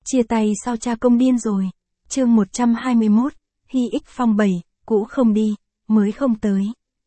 Chia tay sao cha công điên rồi. Chương 121, Hy ích phong 7, cũ không đi, mới không tới.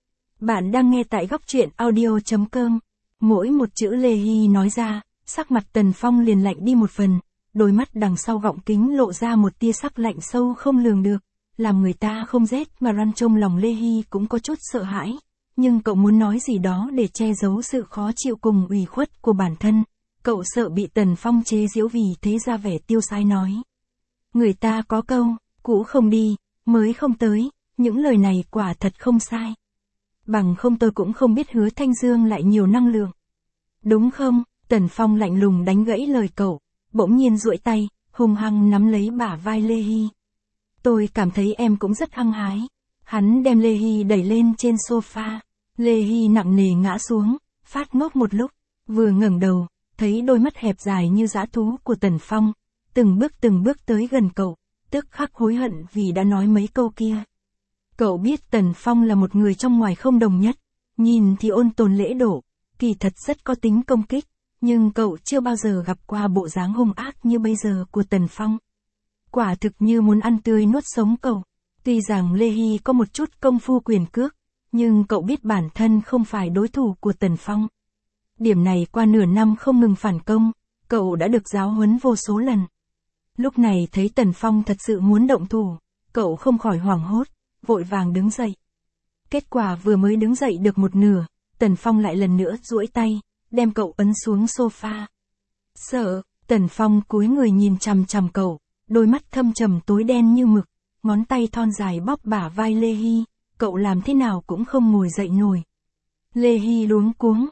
Bạn đang nghe tại góc truyện audio.com. Mỗi một chữ Lê Hy nói ra, sắc mặt Tần Phong liền lạnh đi một phần, đôi mắt đằng sau gọng kính lộ ra một tia sắc lạnh sâu không lường được, làm người ta không rét mà răn trong lòng Lê Hy cũng có chút sợ hãi. Nhưng cậu muốn nói gì đó để che giấu sự khó chịu cùng ủy khuất của bản thân. Cậu sợ bị Tần Phong chế giễu vì thế ra vẻ tiêu sái nói. Người ta có câu, cũ không đi, mới không tới, những lời này quả thật không sai. Bằng không tôi cũng không biết Hứa Thanh Dương lại nhiều năng lượng. Đúng không? Tần Phong lạnh lùng đánh gãy lời cậu, bỗng nhiên duỗi tay, hung hăng nắm lấy bả vai Lê Hy. Tôi cảm thấy em cũng rất hăng hái. Hắn đem Lê Hy đẩy lên trên sofa. Lê Hy nặng nề ngã xuống, phát ngốc một lúc, vừa ngẩng đầu, thấy đôi mắt hẹp dài như dã thú của Tần Phong, từng bước tới gần cậu, tức khắc hối hận vì đã nói mấy câu kia. Cậu biết Tần Phong là một người trong ngoài không đồng nhất, nhìn thì ôn tồn lễ độ, kỳ thật rất có tính công kích, nhưng cậu chưa bao giờ gặp qua bộ dáng hung ác như bây giờ của Tần Phong. Quả thực như muốn ăn tươi nuốt sống cậu. Tuy rằng Lê Hy có một chút công phu quyền cước, nhưng cậu biết bản thân không phải đối thủ của Tần Phong. Điểm này qua nửa năm không ngừng phản công, cậu đã được giáo huấn vô số lần. Lúc này thấy Tần Phong thật sự muốn động thủ, cậu không khỏi hoảng hốt, vội vàng đứng dậy. Kết quả vừa mới đứng dậy được một nửa, Tần Phong lại lần nữa duỗi tay, đem cậu ấn xuống sofa. Sợ, Tần Phong cúi người nhìn chằm chằm cậu, đôi mắt thâm trầm tối đen như mực, ngón tay thon dài bóp bả vai Lê Hy, cậu làm thế nào cũng không ngồi dậy nổi. Lê Hy luống cuống,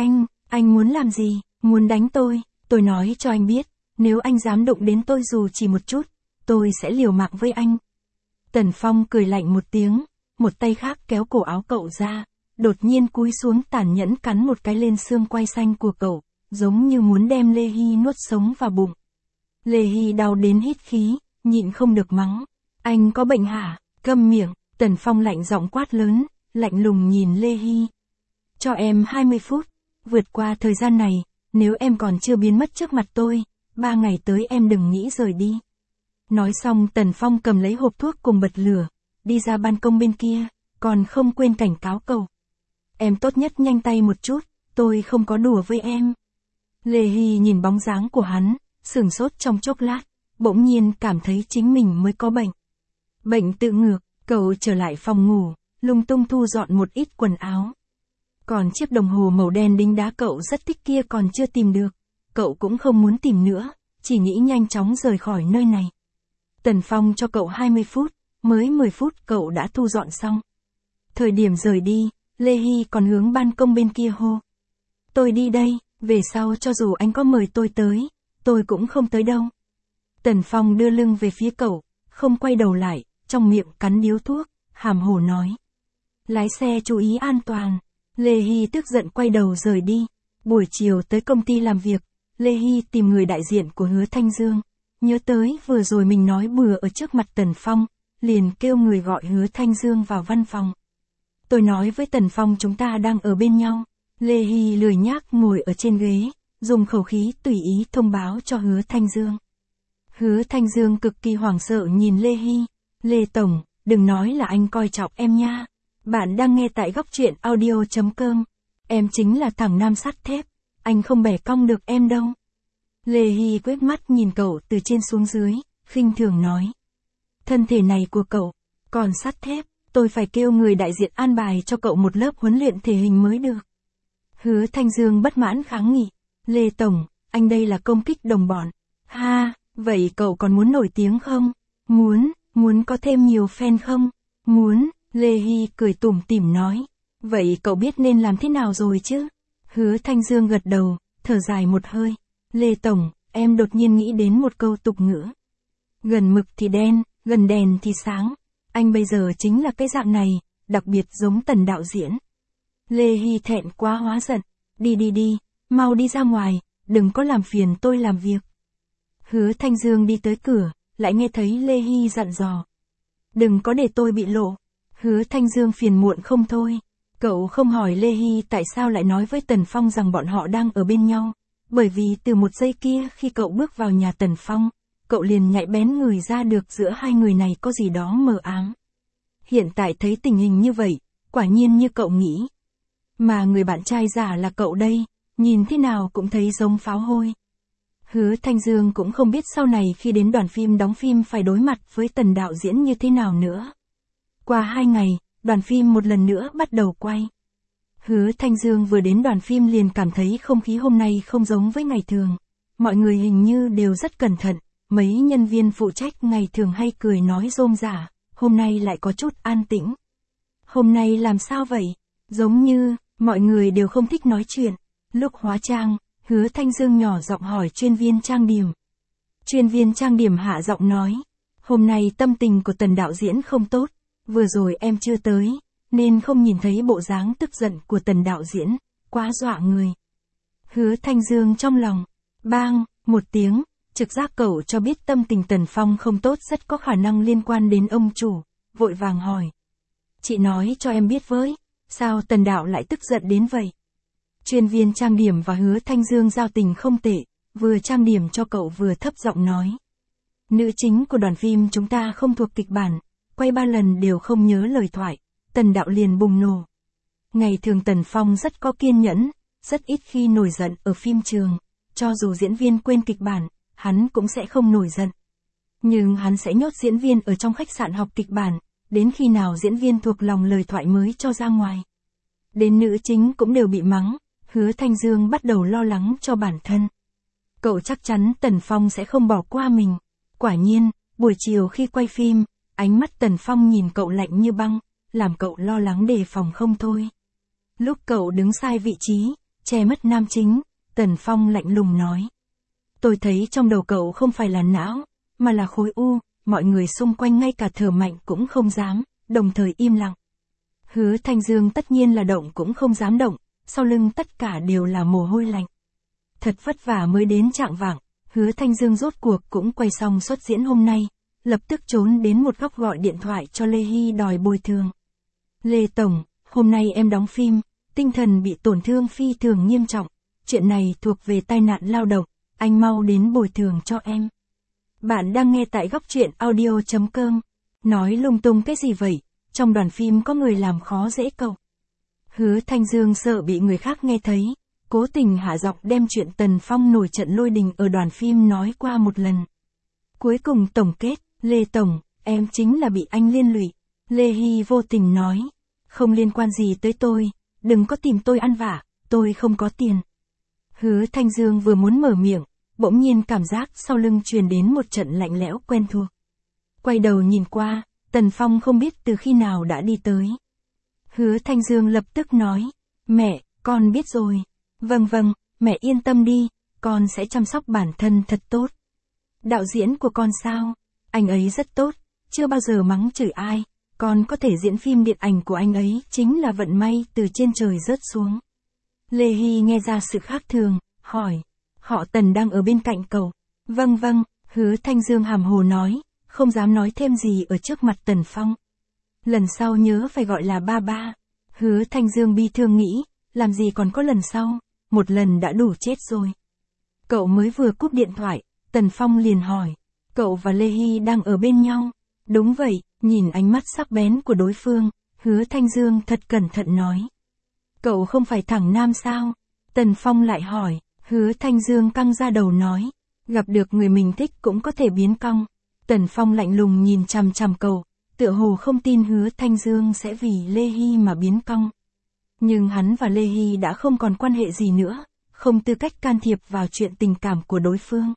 anh muốn làm gì, muốn đánh tôi nói cho anh biết, nếu anh dám đụng đến tôi dù chỉ một chút, tôi sẽ liều mạng với anh. Tần Phong cười lạnh một tiếng, một tay khác kéo cổ áo cậu ra, đột nhiên cúi xuống tàn nhẫn cắn một cái lên xương quai xanh của cậu, giống như muốn đem Lê Hy nuốt sống vào bụng. Lê Hy đau đến hít khí, nhịn không được mắng. Anh có bệnh hả? Câm miệng. Tần Phong lạnh giọng quát lớn, lạnh lùng nhìn Lê Hy. Cho em 20 phút, vượt qua thời gian này, nếu em còn chưa biến mất trước mặt tôi, 3 ngày tới em đừng nghĩ rời đi. Nói xong Tần Phong cầm lấy hộp thuốc cùng bật lửa, đi ra ban công bên kia, còn không quên cảnh cáo cậu. Em tốt nhất nhanh tay một chút, tôi không có đùa với em. Lê Hy nhìn bóng dáng của hắn, sửng sốt trong chốc lát, bỗng nhiên cảm thấy chính mình mới có bệnh. Bệnh tự ngược, cậu trở lại phòng ngủ, lung tung thu dọn một ít quần áo. Còn chiếc đồng hồ màu đen đính đá cậu rất thích kia còn chưa tìm được, cậu cũng không muốn tìm nữa, chỉ nghĩ nhanh chóng rời khỏi nơi này. Tần Phong cho cậu 20 phút, mới 10 phút cậu đã thu dọn xong. Thời điểm rời đi, Lê Hy còn hướng ban công bên kia hô. Tôi đi đây, về sau cho dù anh có mời tôi tới, tôi cũng không tới đâu. Tần Phong đưa lưng về phía cậu, không quay đầu lại, trong miệng cắn điếu thuốc, hàm hồ nói. Lái xe chú ý an toàn. Lê Hy tức giận quay đầu rời đi. Buổi chiều tới công ty làm việc, Lê Hy tìm người đại diện của Hứa Thanh Dương. Nhớ tới vừa rồi mình nói bừa ở trước mặt Tần Phong, liền kêu người gọi Hứa Thanh Dương vào văn phòng. Tôi nói với Tần Phong chúng ta đang ở bên nhau. Lê Hy lười nhác ngồi ở trên ghế, dùng khẩu khí tùy ý thông báo cho Hứa Thanh Dương. Hứa Thanh Dương cực kỳ hoảng sợ nhìn Lê Hy. Lê Tổng, đừng nói là anh coi trọng em nha. Bạn đang nghe tại góc truyện audio.com. Em chính là thằng nam sắt thép, anh không bẻ cong được em đâu. Lê Hy quét mắt nhìn cậu từ trên xuống dưới, khinh thường nói. Thân thể này của cậu, còn sắt thép, tôi phải kêu người đại diện an bài cho cậu một lớp huấn luyện thể hình mới được. Hứa Thanh Dương bất mãn kháng nghị. Lê Tổng, anh đây là công kích đồng bọn. Ha, vậy cậu còn muốn nổi tiếng không? Muốn có thêm nhiều fan không? Muốn, Lê Hy cười tủm tỉm nói. Vậy cậu biết nên làm thế nào rồi chứ? Hứa Thanh Dương gật đầu, thở dài một hơi. Lê Tổng, em đột nhiên nghĩ đến một câu tục ngữ. Gần mực thì đen, gần đèn thì sáng. Anh bây giờ chính là cái dạng này, đặc biệt giống Tần đạo diễn. Lê Hy thẹn quá hóa giận. Đi, mau đi ra ngoài, đừng có làm phiền tôi làm việc. Hứa Thanh Dương đi tới cửa, lại nghe thấy Lê Hy dặn dò. Đừng có để tôi bị lộ. Hứa Thanh Dương phiền muộn không thôi. Cậu không hỏi Lê Hy tại sao lại nói với Tần Phong rằng bọn họ đang ở bên nhau. Bởi vì từ một giây kia khi cậu bước vào nhà Tần Phong, cậu liền nhạy bén ngửi ra được giữa hai người này có gì đó mờ ám. Hiện tại thấy tình hình như vậy, quả nhiên như cậu nghĩ. Mà người bạn trai giả là cậu đây, nhìn thế nào cũng thấy giống pháo hôi. Hứa Thanh Dương cũng không biết sau này khi đến đoàn phim đóng phim phải đối mặt với Tần đạo diễn như thế nào nữa. Qua 2 ngày, đoàn phim một lần nữa bắt đầu quay. Hứa Thanh Dương vừa đến đoàn phim liền cảm thấy không khí hôm nay không giống với ngày thường. Mọi người hình như đều rất cẩn thận, mấy nhân viên phụ trách ngày thường hay cười nói rôm rả, hôm nay lại có chút an tĩnh. Hôm nay làm sao vậy? Giống như, mọi người đều không thích nói chuyện. Lúc hóa trang, Hứa Thanh Dương nhỏ giọng hỏi chuyên viên trang điểm. Chuyên viên trang điểm hạ giọng nói, hôm nay tâm tình của Tần đạo diễn không tốt, vừa rồi em chưa tới, nên không nhìn thấy bộ dáng tức giận của Tần đạo diễn, quá dọa người. Hứa Thanh Dương trong lòng, bang, một tiếng, trực giác cậu cho biết tâm tình Tần Phong không tốt rất có khả năng liên quan đến ông chủ, vội vàng hỏi. Chị nói cho em biết với, sao Tần đạo lại tức giận đến vậy? Chuyên viên trang điểm và Hứa Thanh Dương giao tình không tệ, vừa trang điểm cho cậu vừa thấp giọng nói. Nữ chính của đoàn phim chúng ta không thuộc kịch bản, quay 3 lần đều không nhớ lời thoại, Tần đạo liền bùng nổ. Ngày thường Tần Phong rất có kiên nhẫn, rất ít khi nổi giận ở phim trường, cho dù diễn viên quên kịch bản, hắn cũng sẽ không nổi giận. Nhưng hắn sẽ nhốt diễn viên ở trong khách sạn học kịch bản, đến khi nào diễn viên thuộc lòng lời thoại mới cho ra ngoài. Đến nữ chính cũng đều bị mắng, Hứa Thanh Dương bắt đầu lo lắng cho bản thân. Cậu chắc chắn Tần Phong sẽ không bỏ qua mình. Quả nhiên, buổi chiều khi quay phim, ánh mắt Tần Phong nhìn cậu lạnh như băng, làm cậu lo lắng đề phòng không thôi. Lúc cậu đứng sai vị trí, che mất nam chính, Tần Phong lạnh lùng nói. Tôi thấy trong đầu cậu không phải là não, mà là khối u, mọi người xung quanh ngay cả thở mạnh cũng không dám, đồng thời im lặng. Hứa Thanh Dương tất nhiên là động cũng không dám động, sau lưng tất cả đều là mồ hôi lạnh. Thật vất vả mới đến chạng vạng, Hứa Thanh Dương rốt cuộc cũng quay xong xuất diễn hôm nay, lập tức trốn đến một góc gọi điện thoại cho Lê Hy đòi bồi thường. Lê Tổng, hôm nay em đóng phim, tinh thần bị tổn thương phi thường nghiêm trọng, chuyện này thuộc về tai nạn lao động, anh mau đến bồi thường cho em. Bạn đang nghe tại góc truyện audio.com, nói lung tung cái gì vậy, trong đoàn phim có người làm khó dễ cậu. Hứa Thanh Dương sợ bị người khác nghe thấy, cố tình hạ giọng đem chuyện Tần Phong nổi trận lôi đình ở đoàn phim nói qua một lần. Cuối cùng tổng kết, Lê Tổng, em chính là bị anh liên lụy. Lê Hy vô tình nói, không liên quan gì tới tôi, đừng có tìm tôi ăn vạ, tôi không có tiền. Hứa Thanh Dương vừa muốn mở miệng, bỗng nhiên cảm giác sau lưng truyền đến một trận lạnh lẽo quen thuộc. Quay đầu nhìn qua, Tần Phong không biết từ khi nào đã đi tới. Hứa Thanh Dương lập tức nói, mẹ, con biết rồi. Vâng vâng, mẹ yên tâm đi, con sẽ chăm sóc bản thân thật tốt. Đạo diễn của con sao? Anh ấy rất tốt, chưa bao giờ mắng chửi ai, con có thể diễn phim điện ảnh của anh ấy chính là vận may từ trên trời rớt xuống. Lê Hy nghe ra sự khác thường, hỏi, họ Tần đang ở bên cạnh cậu. Vâng vâng, Hứa Thanh Dương hàm hồ nói, không dám nói thêm gì ở trước mặt Tần Phong. Lần sau nhớ phải gọi là ba ba. Hứa Thanh Dương bi thương nghĩ, làm gì còn có lần sau, một lần đã đủ chết rồi. Cậu mới vừa cúp điện thoại, Tần Phong liền hỏi, cậu và Lê Hy đang ở bên nhau. Đúng vậy, nhìn ánh mắt sắc bén của đối phương, Hứa Thanh Dương thật cẩn thận nói. Cậu không phải thẳng nam sao? Tần Phong lại hỏi, Hứa Thanh Dương căng ra đầu nói, gặp được người mình thích cũng có thể biến cong. Tần Phong lạnh lùng nhìn chằm chằm cậu, tựa hồ không tin Hứa Thanh Dương sẽ vì Lê Hy mà biến cong. Nhưng hắn và Lê Hy đã không còn quan hệ gì nữa, không tư cách can thiệp vào chuyện tình cảm của đối phương.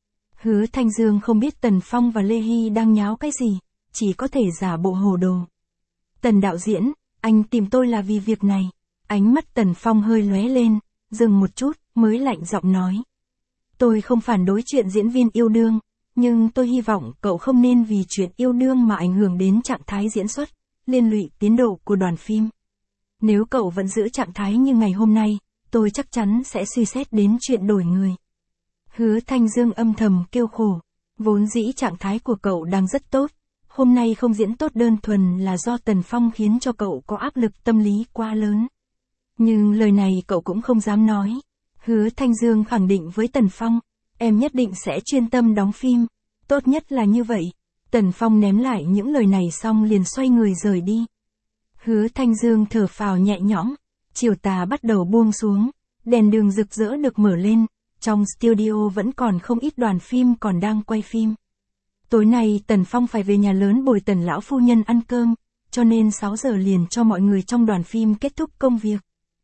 Hứa Thanh Dương không biết Tần Phong và Lê Hy đang nháo cái gì, chỉ có thể giả bộ hồ đồ. Tần đạo diễn, anh tìm tôi là vì việc này. Ánh mắt Tần Phong hơi lóe lên, dừng một chút, mới lạnh giọng nói. Tôi không phản đối chuyện diễn viên yêu đương, nhưng tôi hy vọng cậu không nên vì chuyện yêu đương mà ảnh hưởng đến trạng thái diễn xuất, liên lụy tiến độ của đoàn phim. Nếu cậu vẫn giữ trạng thái như ngày hôm nay, tôi chắc chắn sẽ suy xét đến chuyện đổi người. Hứa Thanh Dương âm thầm kêu khổ, vốn dĩ trạng thái của cậu đang rất tốt, hôm nay không diễn tốt đơn thuần là do Tần Phong khiến cho cậu có áp lực tâm lý quá lớn. Nhưng lời này cậu cũng không dám nói. Hứa Thanh Dương khẳng định với Tần Phong, em nhất định sẽ chuyên tâm đóng phim, Tốt nhất là như vậy. Tần Phong ném lại những lời này xong liền xoay người rời đi. Hứa Thanh Dương thở phào nhẹ nhõm, chiều tà bắt đầu buông xuống, đèn đường rực rỡ được mở lên, trong studio vẫn còn không ít đoàn phim còn đang quay phim. Tối nay Tần Phong phải về nhà lớn bồi Tần lão phu nhân ăn cơm, cho nên 6 giờ liền cho mọi người trong đoàn phim kết thúc công việc.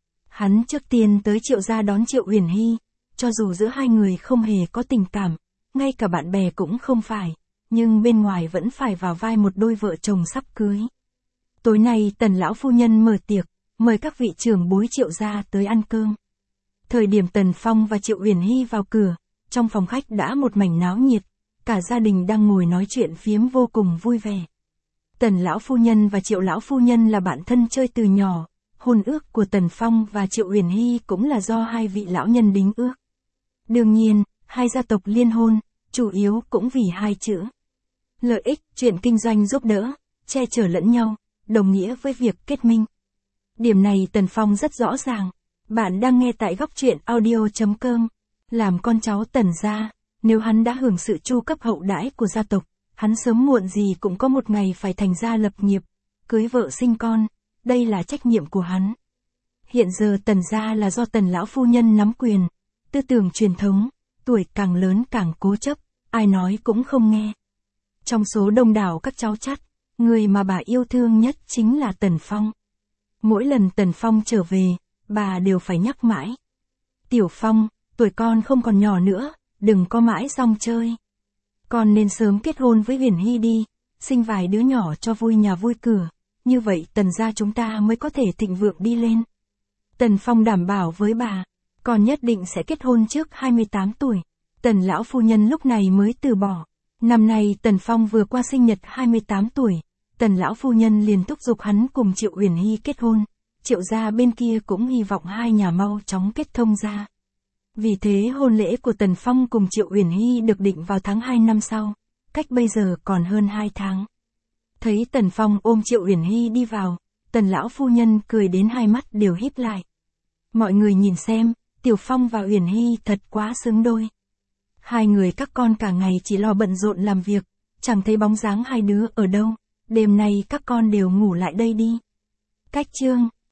Hắn trước tiên tới Triệu gia đón Triệu Uyển Hy, cho dù giữa hai người không hề có tình cảm, ngay cả bạn bè cũng không phải, nhưng bên ngoài vẫn phải vào vai một đôi vợ chồng sắp cưới. Tối nay Tần lão phu nhân mở tiệc, mời các vị trưởng bối Triệu gia tới ăn cơm. Thời điểm Tần Phong và Triệu Uyển Hy vào cửa, trong phòng khách đã một mảnh náo nhiệt, cả gia đình đang ngồi nói chuyện phiếm vô cùng vui vẻ. Tần lão phu nhân và Triệu lão phu nhân là bạn thân chơi từ nhỏ, hôn ước của Tần Phong và Triệu Uyển Hy cũng là do hai vị lão nhân đính ước. Đương nhiên, hai gia tộc liên hôn, chủ yếu cũng vì hai chữ. Lợi ích, chuyện kinh doanh giúp đỡ, che chở lẫn nhau, đồng nghĩa với việc kết minh. Điểm này Tần Phong rất rõ ràng. Bạn đang nghe tại góc truyện audio.com. Làm con cháu Tần gia, nếu hắn đã hưởng sự chu cấp hậu đãi của gia tộc, hắn sớm muộn gì cũng có một ngày phải thành gia lập nghiệp, cưới vợ sinh con, đây là trách nhiệm của hắn. Hiện giờ Tần gia là do Tần lão phu nhân nắm quyền, tư tưởng truyền thống, tuổi càng lớn càng cố chấp, ai nói cũng không nghe. Trong số đông đảo các cháu chắt, người mà bà yêu thương nhất chính là Tần Phong. Mỗi lần Tần Phong trở về, bà đều phải nhắc mãi. Tiểu Phong, tuổi con không còn nhỏ nữa, đừng có mãi rong chơi. Con nên sớm kết hôn với Uyển Hy đi, sinh vài đứa nhỏ cho vui nhà vui cửa, như vậy Tần gia chúng ta mới có thể thịnh vượng đi lên. Tần Phong đảm bảo với bà, con nhất định sẽ kết hôn trước 28 tuổi. Tần lão phu nhân lúc này mới từ bỏ. Năm nay Tần Phong vừa qua sinh nhật 28 tuổi, Tần lão phu nhân liền thúc giục hắn cùng Triệu Uyển Hy kết hôn. Triệu gia bên kia cũng hy vọng hai nhà mau chóng kết thông ra. Vì thế hôn lễ của Tần Phong cùng Triệu Uyển Hy được định vào tháng 2 năm sau, cách bây giờ còn hơn 2 tháng. Thấy Tần Phong ôm Triệu Uyển Hy đi vào, Tần lão phu nhân cười đến hai mắt đều híp lại. Mọi người nhìn xem, Tiểu Phong và Uyển Hy thật quá xứng đôi. Hai người các con cả ngày chỉ lo bận rộn làm việc, chẳng thấy bóng dáng hai đứa ở đâu, đêm nay các con đều ngủ lại đây đi. Cách chương